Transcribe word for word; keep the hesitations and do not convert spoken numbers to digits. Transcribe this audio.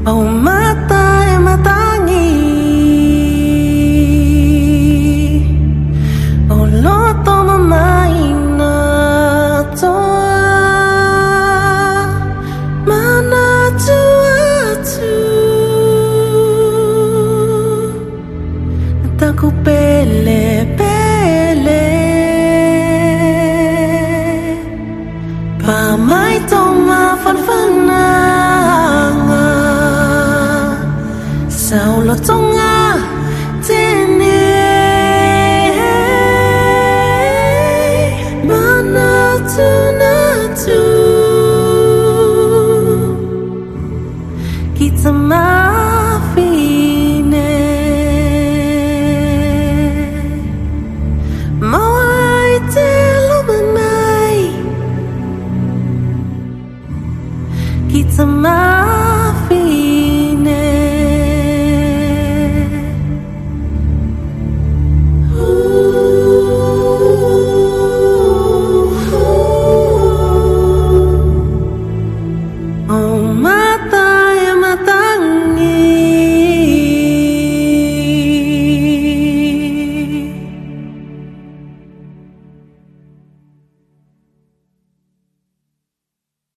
Oh mata e matangi Oh loto mamaina toa Mana tuatu Taku pele pele Pa mai toma fanfana Sao lo tonga tene Mana tu na tu Kita mafine Mawai te lumanai Kita mafine